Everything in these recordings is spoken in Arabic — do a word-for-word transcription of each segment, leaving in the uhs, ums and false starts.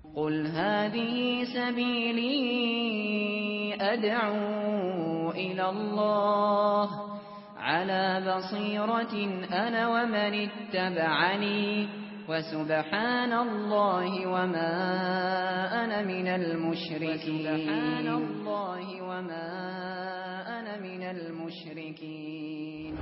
قل هذه سبيلي أدعو إلى الله على بصيرة أنا ومن اتبعني وسبحان الله وما أنا من المشركين سبحان الله وما أنا من المشركين.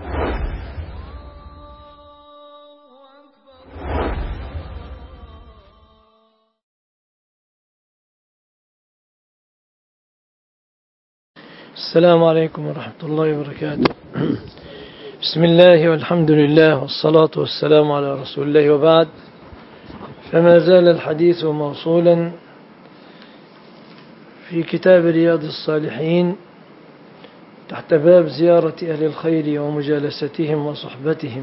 السلام عليكم ورحمة الله وبركاته. بسم الله والحمد لله والصلاة والسلام على رسول الله، وبعد، فما زال الحديث موصولا في كتاب رياض الصالحين تحت باب زيارة أهل الخير ومجالستهم وصحبتهم.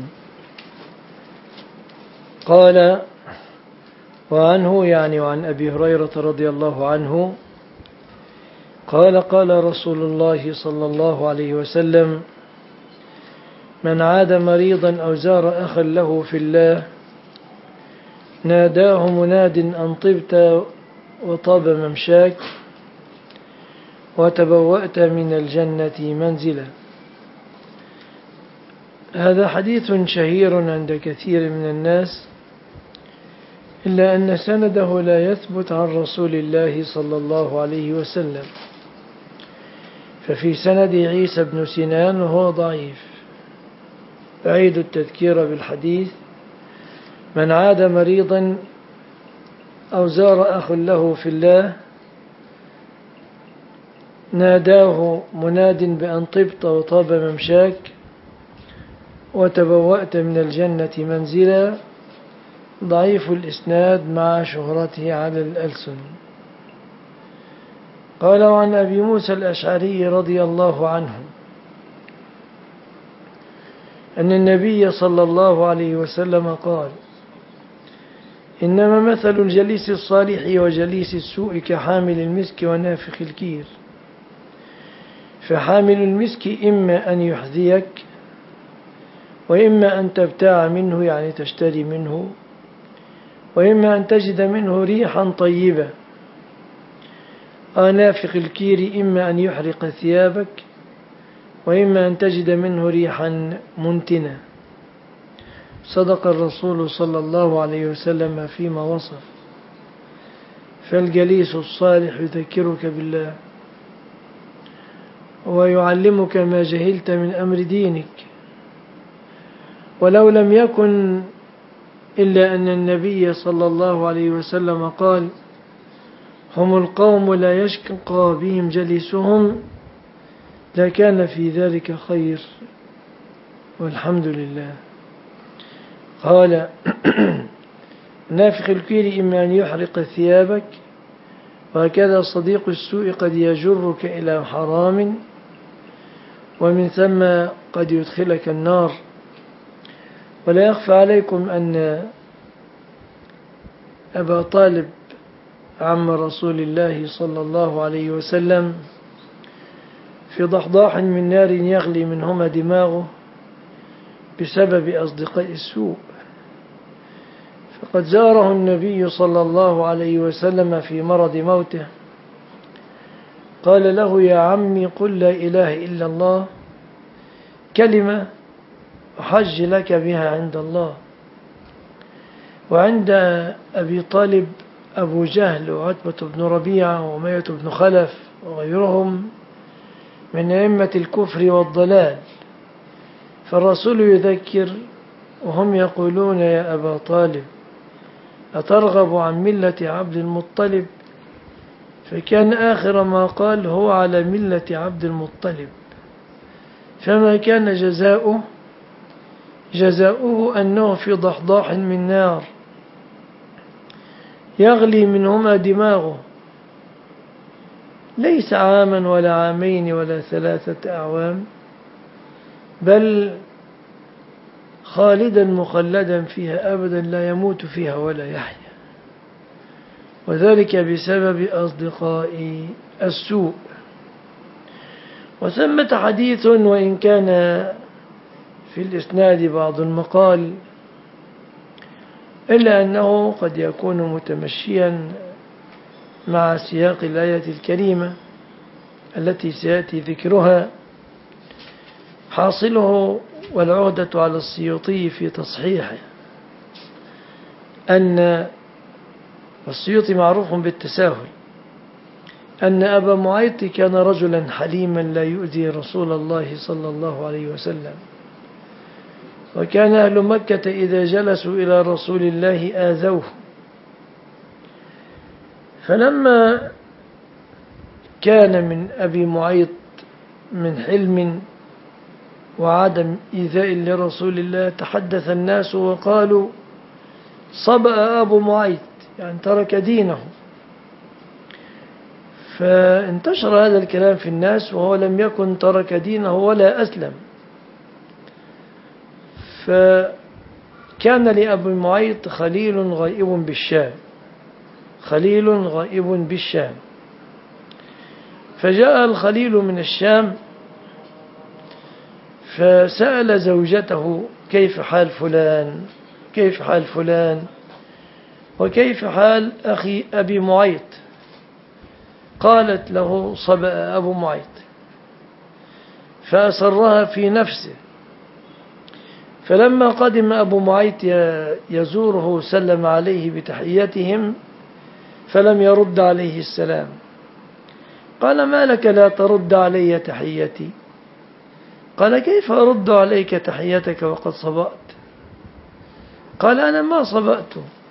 قال: وعنه يعني وعن أبي هريرة رضي الله عنه قال: قال رسول الله صلى الله عليه وسلم: من عاد مريضا أو زار أخا له في الله ناداه مناد أن طبت وطاب ممشاك وتبوأت من الجنة منزلا. هذا حديث شهير عند كثير من الناس، إلا أن سنده لا يثبت عن رسول الله صلى الله عليه وسلم، ففي سند عيسى بن سنان وهو ضعيف. أعيد التذكير بالحديث: من عاد مريضا أو زار أخ له في الله ناداه مناد بأن طبت وطاب ممشاك وتبوأت من الجنة منزلا. ضعيف الإسناد مع شهرته على الألسن. قال: وعن أبي موسى الأشعري رضي الله عنه أن النبي صلى الله عليه وسلم قال: إنما مثل الجليس الصالح وجليس السوء كحامل المسك ونافخ الكير، فحامل المسك إما أن يحذيك وإما أن تبتاع منه، يعني تشتري منه، وإما أن تجد منه ريحا طيبة. ونافخ الكير إما أن يحرق ثيابك وإما أن تجد منه ريحا منتنة. صدق الرسول صلى الله عليه وسلم فيما وصف. فالجليس الصالح يذكرك بالله ويعلمك ما جهلت من أمر دينك، ولو لم يكن إلا أن النبي صلى الله عليه وسلم قال: هم القوم لا يشقى بهم جليسهم، لكان في ذلك خير، والحمد لله. قال: نافخ الكير إما أن يحرق ثيابك، وهكذا صديق السوء قد يجرك إلى حرام، ومن ثم قد يدخلك النار. ولا يخفى عليكم أن أبا طالب عم رسول الله صلى الله عليه وسلم في ضحضاح من نار يغلي منهما دماغه بسبب أصدقاء السوء، فقد زاره النبي صلى الله عليه وسلم في مرض موته، قال له: يا عمي قل لا إله إلا الله، كلمة أحج لك بها عند الله. وعند أبي طالب أبو جهل وعتبة بن ربيعة وأمية بن خلف وغيرهم من أئمة الكفر والضلال، فالرسول يذكر وهم يقولون: يا أبا طالب أترغب عن ملة عبد المطلب؟ فكان آخر ما قال: هو على ملة عبد المطلب. فما كان جزاؤه جزاؤه أنه في ضحضاح من نار يغلي منهما دماغه، ليس عاما ولا عامين ولا ثلاثة أعوام، بل خالدا مخلدا فيها أبدا، لا يموت فيها ولا يحيا، وذلك بسبب أصدقاء السوء. وثمة حديث وإن كان في الإسناد بعض المقال، إلا أنه قد يكون متمشيا مع سياق الآية الكريمة التي سيأتي ذكرها. حاصله والعهدة على السيوطي في تصحيحه أن السيوطي معروف بالتساهل، أن أبا معيط كان رجلا حليما لا يؤذي رسول الله صلى الله عليه وسلم، وكان أهل مكة إذا جلسوا إلى رسول الله آذوه، فلما كان من أبي معيط من حلم وعدم إيذاء لرسول الله تحدث الناس وقالوا صبأ أبو معيط، يعني ترك دينه. فانتشر هذا الكلام في الناس وهو لم يكن ترك دينه ولا أسلم. فكان لأبي معيط خليل غائب بالشام، خليل غائب بالشام، فجاء الخليل من الشام فسأل زوجته كيف حال فلان، كيف حال فلان، وكيف حال أخي أبي معيط؟ قالت له صبأ أبو معيط، فأسرها في نفسه. فلما قدم أبو معيط يزوره سلم عليه بتحياتهم فلم يرد عليه السلام. قال ما لك لا ترد علي تحيتي؟ قال كيف أرد عليك تحيتك وقد صبأت؟ قال أنا ما صبأت.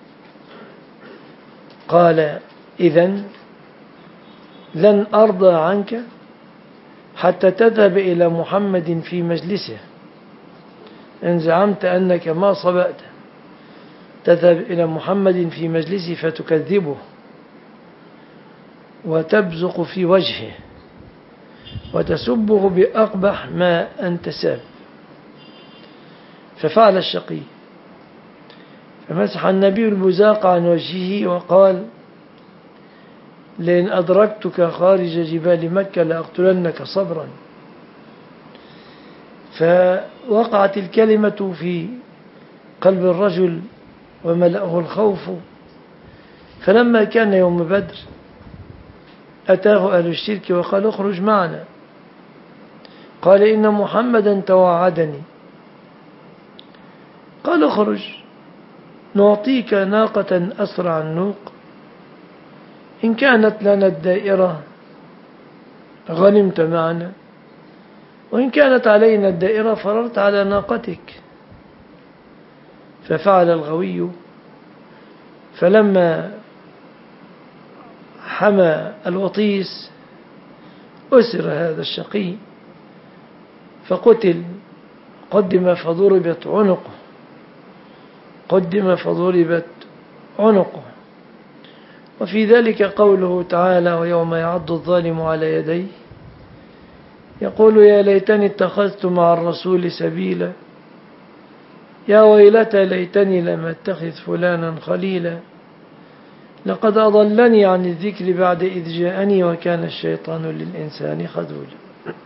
قال إذن لن أرضى عنك حتى تذهب إلى محمد في مجلسه، إن زعمت أنك ما صبأت تذهب إلى محمد في مجلسه فتكذبه وتبزق في وجهه وتسبه بأقبح ما أنت ساب. ففعل الشقي، فمسح النبي البزاق عن وجهه وقال لئن أدركتك خارج جبال مكة لأقتلنك صبرا. فوقعت الكلمة في قلب الرجل وملأه الخوف. فلما كان يوم بدر أتاه أهل الشرك وقال اخرج معنا. قال إن محمدا توعدني. قال اخرج نعطيك ناقة أسرع النوق، إن كانت لنا الدائرة غنمت معنا، وإن كانت علينا الدائرة فررت على ناقتك. ففعل الغوي، فلما حمى الوطيس أسر هذا الشقي فقتل، قدم فضربت عنقه، قدم فضربت عنقه. وفي ذلك قوله تعالى ويوم يعض الظالم على يديه يقول يا ليتني اتخذت مع الرسول سبيلا، يا ويلتى ليتني لم اتخذ فلانا خليلا، لقد أضلني عن الذكر بعد إذ جاءني وكان الشيطان للإنسان خذولا.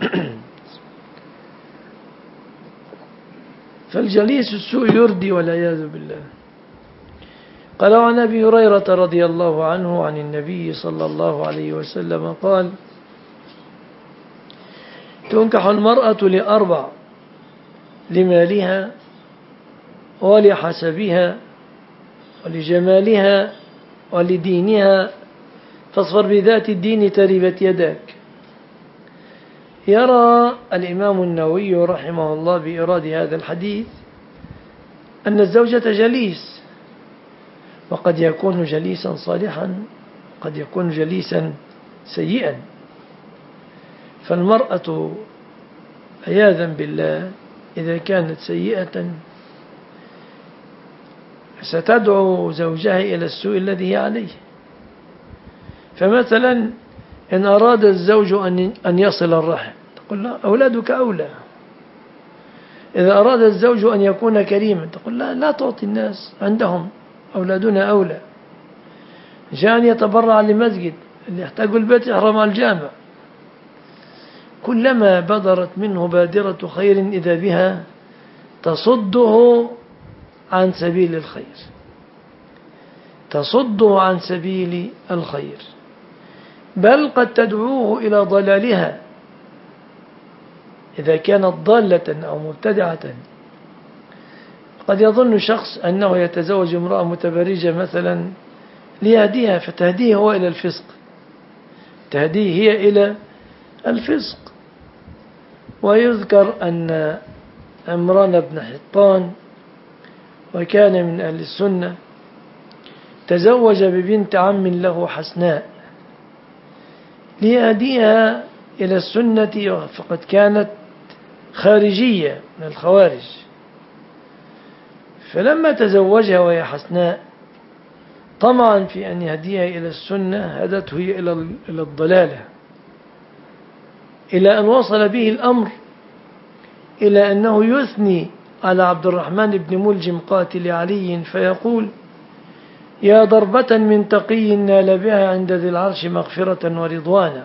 فالجليس السوء يردي والعياذ بالله. قال عن أبي هريرة رضي الله عنه عن النبي صلى الله عليه وسلم قال تنكح المرأة لأربع: لمالها ولحسبها ولجمالها ولدينها، فاصفر بذات الدين تربت يداك. يرى الإمام النووي رحمه الله بإيراد هذا الحديث أن الزوجة جليس، وقد يكون جليسا صالحا قد يكون جليسا سيئا. فالمرأة عياذا بالله إذا كانت سيئة ستدعو زوجها إلى السوء الذي هي عليه. فمثلا إن أراد الزوج أن يصل الرحم تقول لا أولادك أولى. إذا أراد الزوج أن يكون كريما تقول لا لا تعطي الناس عندهم، أولادنا أولى. جاء أن يتبرع لمسجد، اللي يحتاج البيت يحرم على الجامع. كلما بدرت منه بادرة خير إذا بها تصده عن سبيل الخير، تصده عن سبيل الخير. بل قد تدعوه إلى ضلالها إذا كانت ضالة أو مبتدعة. قد يظن شخص أنه يتزوج امرأة متبرجة مثلا ليهديها، فتهديه هو إلى الفسق، تهديه هي إلى الفسق. ويذكر أن عمران بن حطان وكان من أهل السنة تزوج ببنت عم له حسناء ليهديها إلى السنة، فقد كانت خارجية من الخوارج. فلما تزوجها وهي حسناء طمعا في أن يهديها إلى السنة هدته إلى الضلالة، إلى أن وصل به الأمر إلى أنه يثني على عبد الرحمن بن ملجم قاتل علي فيقول: يا ضربة من تقي نال بها عند ذي العرش مغفرة ورضوانا،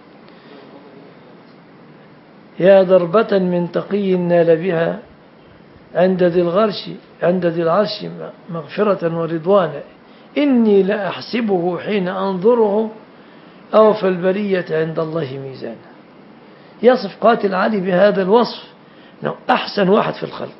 يا ضربة من تقي نال بها عند ذي العرش عند ذي العرش مغفرة ورضوانا، إني لأحسبه حين أنظره أوفى البرية عند الله ميزانا. يصف قاتل علي بهذا الوصف أنه أحسن واحد في الخلق.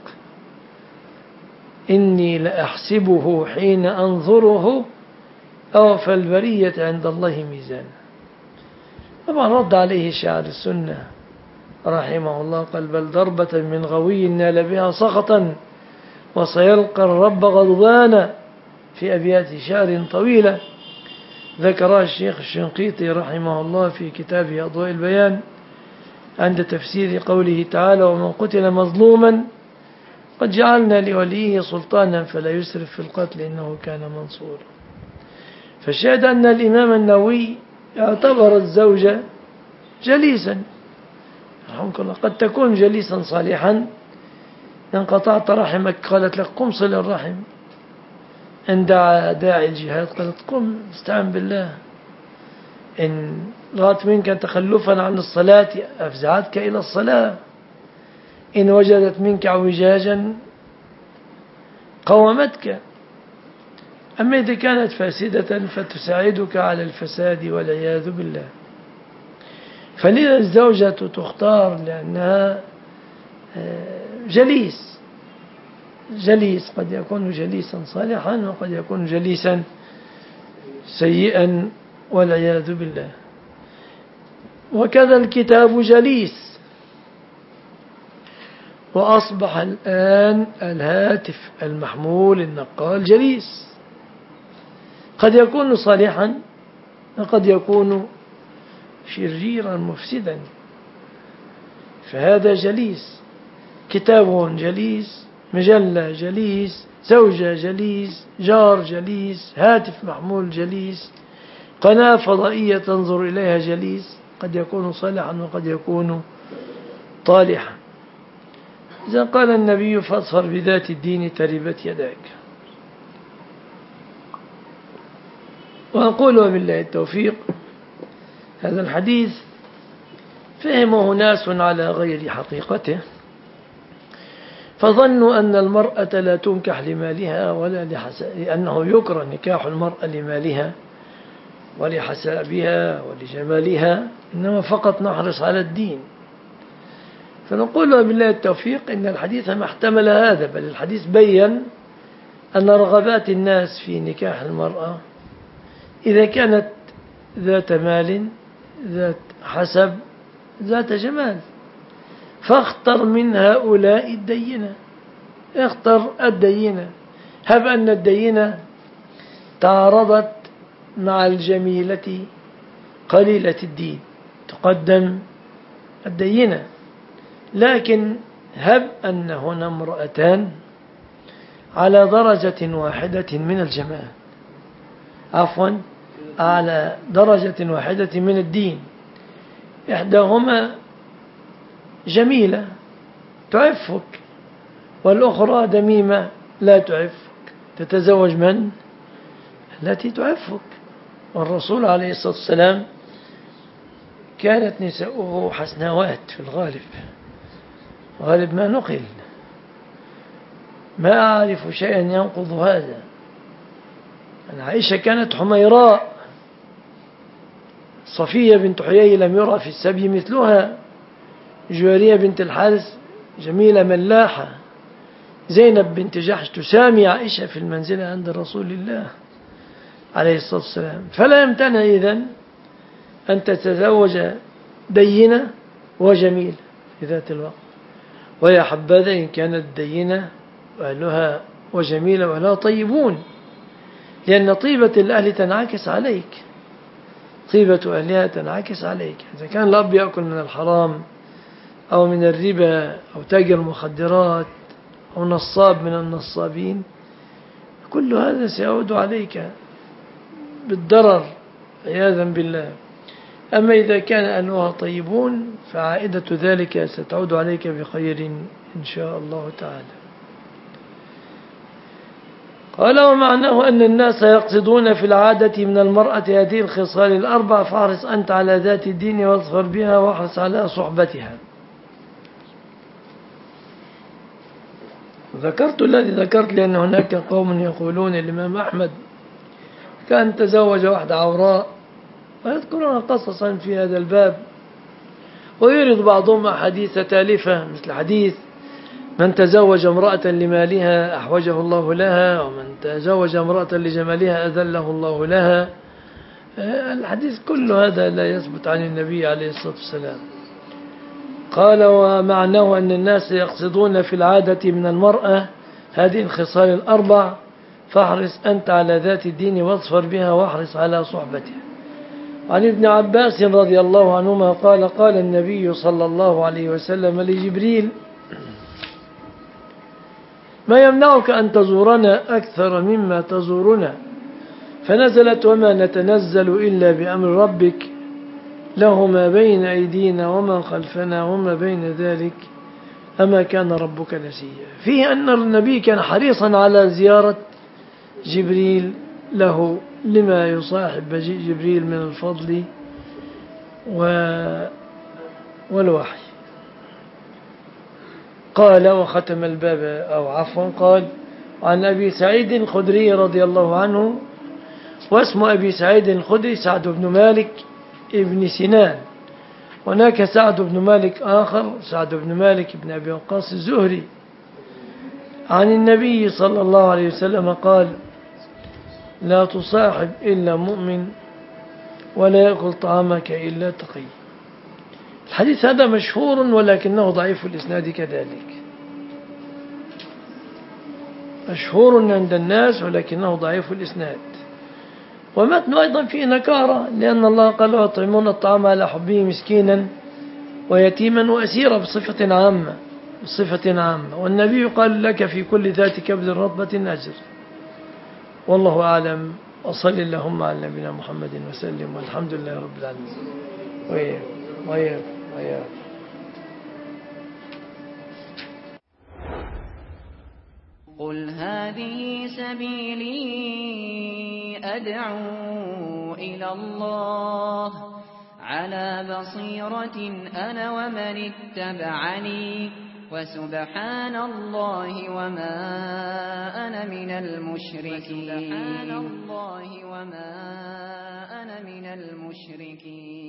إني لأحسبه حين أنظره أوفى البرية عند الله ميزانا. طبعا رد عليه شاعر السنة رحمه الله قال: بل ضربة من غوي نال بها سخطا وسيلقى الرب غضبانا، في أبيات شعر طويلة ذكرها الشيخ الشنقيطي رحمه الله في كتابه أضواء البيان عند تفسير قوله تعالى: ومن قتل مظلوما قد جعلنا لوليه سلطانا فلا يسرف في القتل إنه كان منصورا. فالشاهد أن الإمام النووي اعتبر الزوجة جليسا رحمك الله، قد تكون جليسا صالحا، إن قطعت رحمك قالت لك قم صل الرحم، إن دعا داعي الجهاد قالت قم استعن بالله، إن رأت منك تخلفا عن الصلاة أفزعتك إلى الصلاة، إن وجدت منك اعوجاجا قومتك. أما إذا كانت فاسدة فتساعدك على الفساد والعياذ بالله. فلذا الزوجة تختار لأنها جليس جليس قد يكون جليسا صالحا وقد يكون جليسا سيئا والعياذ بالله. وكذا الكتاب جليس. وأصبح الآن الهاتف المحمول النقال جليس، قد يكون صالحا وقد يكون شريرا مفسدا، فهذا جليس. كتاب جليس، مجلة جليس، زوجة جليس، جار جليس، هاتف محمول جليس، قناة فضائية تنظر إليها جليس، قد يكون صالحا وقد يكون طالحا. إذا قال النبي: فاظفر بذات الدين تربت يداك. وأقول وبالله التوفيق، هذا الحديث فهمه ناس على غير حقيقته، فظنوا أن المرأة لا تنكح لمالها ولا لحساب، لأنه يكره نكاح المرأة لمالها ولحسابها ولجمالها، إنما فقط نحرص على الدين. فنقول وبالله التوفيق إن الحديث ما احتمل هذا، بل الحديث بيّن أن رغبات الناس في نكاح المرأة إذا كانت ذات مال، ذات حسب، ذات جمال، فاختر من هؤلاء الدينة، اختر الدينة. هب أن الدينة تعارضت مع الجميلة قليلة الدين، تقدم الدينة. لكن هب أن هنا امرأتان على درجة واحدة من الجمال، عفوا على درجة واحدة من الدين، إحداهما جميلة تعفك والأخرى دميمة لا تعفك، تتزوج من؟ التي تعفك. والرسول عليه الصلاة والسلام كانت نساؤه حسنوات في الغالب، غالب ما نقل، ما أعرف شيئا ينقض هذا. أن عائشة كانت حميراء صفية بنت حيي لم يرى في السبي مثلها، جويرية بنت الحارث جميلة ملاحة، زينب بنت جحش تسامي عائشة في المنزلة عند رسول الله عليه الصلاة والسلام. فلا يمتنع إذن أن تتزوج دينة وجميلة في ذات الوقت، ويا حبذا إن كانت دينة وأهلها وجميلة وأهلها طيبون، لأن طيبة الأهل تنعكس عليك، طيبة أهلها تنعكس عليك. إذا كان الأب يأكل من الحرام أو من الربا أو تاجر مخدرات أو نصاب من النصابين، كل هذا سيعود عليك بالضرر عياذا بالله. أما إذا كان أهلها طيبون فعائدة ذلك ستعود عليك بخير إن شاء الله تعالى. قال: ومعناه أن الناس يقصدون في العادة من المرأة هذه الخصال الأربع، فاحرص أنت على ذات الدين واظفر بها واحرص على صحبتها. ذكرت الذي ذكرت لأن هناك قوم يقولون الإمام أحمد كان تزوج واحدة عوراء، ويذكرون قصصا في هذا الباب، ويرد بعضهم أحاديث تالفة مثل حديث من تزوج امرأة لمالها أحوجه الله لها، ومن تزوج امرأة لجمالها أذله الله لها. الحديث كل هذا لا يثبت عن النبي عليه الصلاة والسلام. قال: ومعناه أن الناس يقصدون في العادة من المرأة هذه الخصال الأربع، فاحرص أنت على ذات الدين واظفر بها واحرص على صحبتها. عن ابن عباس رضي الله عنهما قال: قال النبي صلى الله عليه وسلم لجبريل: ما يمنعك أن تزورنا أكثر مما تزورنا؟ فنزلت: وما نتنزل إلا بأمر ربك له ما بين أيدينا وما خلفنا وما بين ذلك، أما كان ربك نسيا. فيه أن النبي كان حريصا على زيارة جبريل له لما يصاحب جبريل من الفضل والوحي. قال: وختم الباب أو عفوا قال: عن أبي سعيد الخدري رضي الله عنه، واسم أبي سعيد الخدري سعد بن مالك ابن سنان، هناك سعد بن مالك آخر سعد بن مالك بن أبي وقاص الزهري. عن النبي صلى الله عليه وسلم قال: لا تصاحب إلا مؤمن ولا يأكل طعامك إلا تقي. الحديث هذا مشهور ولكنه ضعيف الإسناد كذلك، مشهور عند الناس ولكنه ضعيف الإسناد. ومتن أيضا فيه نكارة، لأن الله قال: ويطعمون الطعام على حبه مسكينا ويتيما وأسيرا بصفة عامة بصفة عامة والنبي قال: لك في كل ذات كبد رطبة أجر. والله أعلم، وصل اللهم على نبينا محمد وسلم، والحمد لله رب العالمين. وياك وياك وياك. قل هذه سبيلي أدعو إلى الله على بصيرة أنا ومن اتبعني وسبحان الله وما أنا من المشركين.